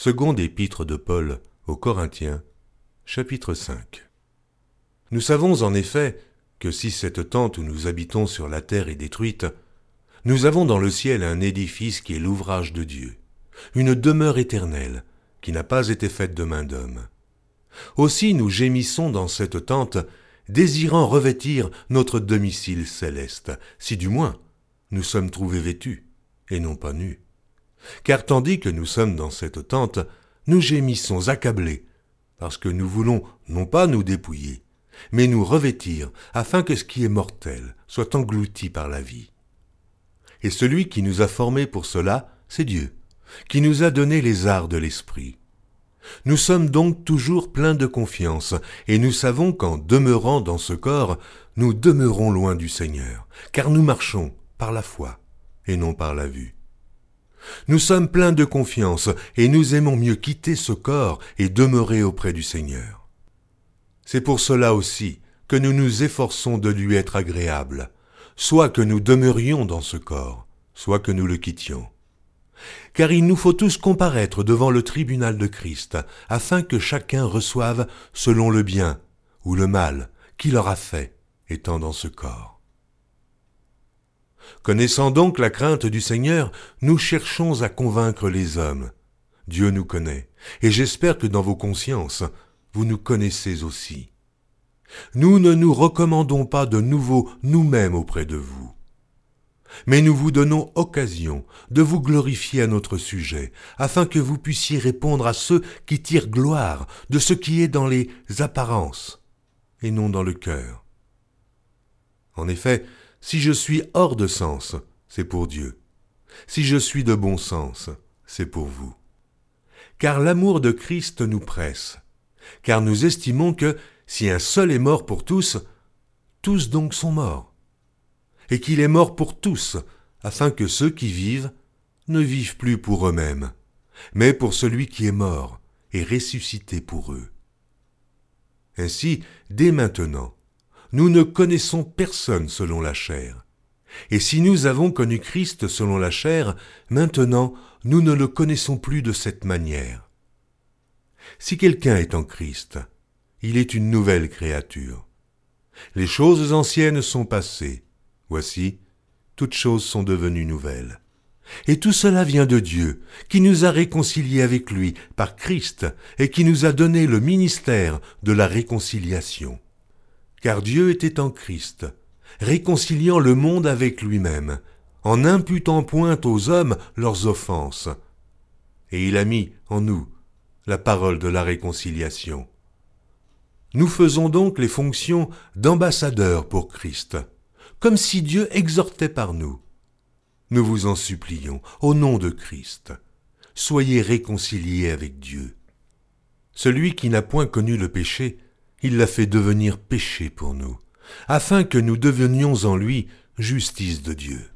Seconde épître de Paul aux Corinthiens, chapitre 5. Nous savons en effet que si cette tente où nous habitons sur la terre est détruite, nous avons dans le ciel un édifice qui est l'ouvrage de Dieu, une demeure éternelle qui n'a pas été faite de main d'homme. Aussi nous gémissons dans cette tente, désirant revêtir notre domicile céleste, si du moins nous sommes trouvés vêtus et non pas nus. Car tandis que nous sommes dans cette tente, nous gémissons accablés, parce que nous voulons non pas nous dépouiller, mais nous revêtir, afin que ce qui est mortel soit englouti par la vie. Et celui qui nous a formés pour cela, c'est Dieu, qui nous a donné les arts de l'esprit. Nous sommes donc toujours pleins de confiance, et nous savons qu'en demeurant dans ce corps, nous demeurons loin du Seigneur, car nous marchons par la foi et non par la vue. Nous sommes pleins de confiance, et nous aimons mieux quitter ce corps et demeurer auprès du Seigneur. C'est pour cela aussi que nous nous efforçons de lui être agréables, soit que nous demeurions dans ce corps, soit que nous le quittions. Car il nous faut tous comparaître devant le tribunal de Christ, afin que chacun reçoive selon le bien ou le mal qu'il aura fait, étant dans ce corps. Connaissant donc la crainte du Seigneur, nous cherchons à convaincre les hommes. Dieu nous connaît, et j'espère que dans vos consciences, vous nous connaissez aussi. Nous ne nous recommandons pas de nouveau nous-mêmes auprès de vous. Mais nous vous donnons occasion de vous glorifier à notre sujet, afin que vous puissiez répondre à ceux qui tirent gloire de ce qui est dans les apparences, et non dans le cœur. En effet, si je suis hors de sens, c'est pour Dieu. Si je suis de bon sens, c'est pour vous. Car l'amour de Christ nous presse, car nous estimons que, si un seul est mort pour tous, tous donc sont morts, et qu'il est mort pour tous, afin que ceux qui vivent ne vivent plus pour eux-mêmes, mais pour celui qui est mort et ressuscité pour eux. Ainsi, dès maintenant, nous ne connaissons personne selon la chair. Et si nous avons connu Christ selon la chair, maintenant nous ne le connaissons plus de cette manière. Si quelqu'un est en Christ, il est une nouvelle créature. Les choses anciennes sont passées. Voici, toutes choses sont devenues nouvelles. Et tout cela vient de Dieu, qui nous a réconciliés avec lui par Christ et qui nous a donné le ministère de la réconciliation. Car Dieu était en Christ, réconciliant le monde avec lui-même, en n'imputant point aux hommes leurs offenses. Et il a mis en nous la parole de la réconciliation. Nous faisons donc les fonctions d'ambassadeurs pour Christ, comme si Dieu exhortait par nous. Nous vous en supplions, au nom de Christ, soyez réconciliés avec Dieu. Celui qui n'a point connu le péché, il l'a fait devenir péché pour nous, afin que nous devenions en lui justice de Dieu.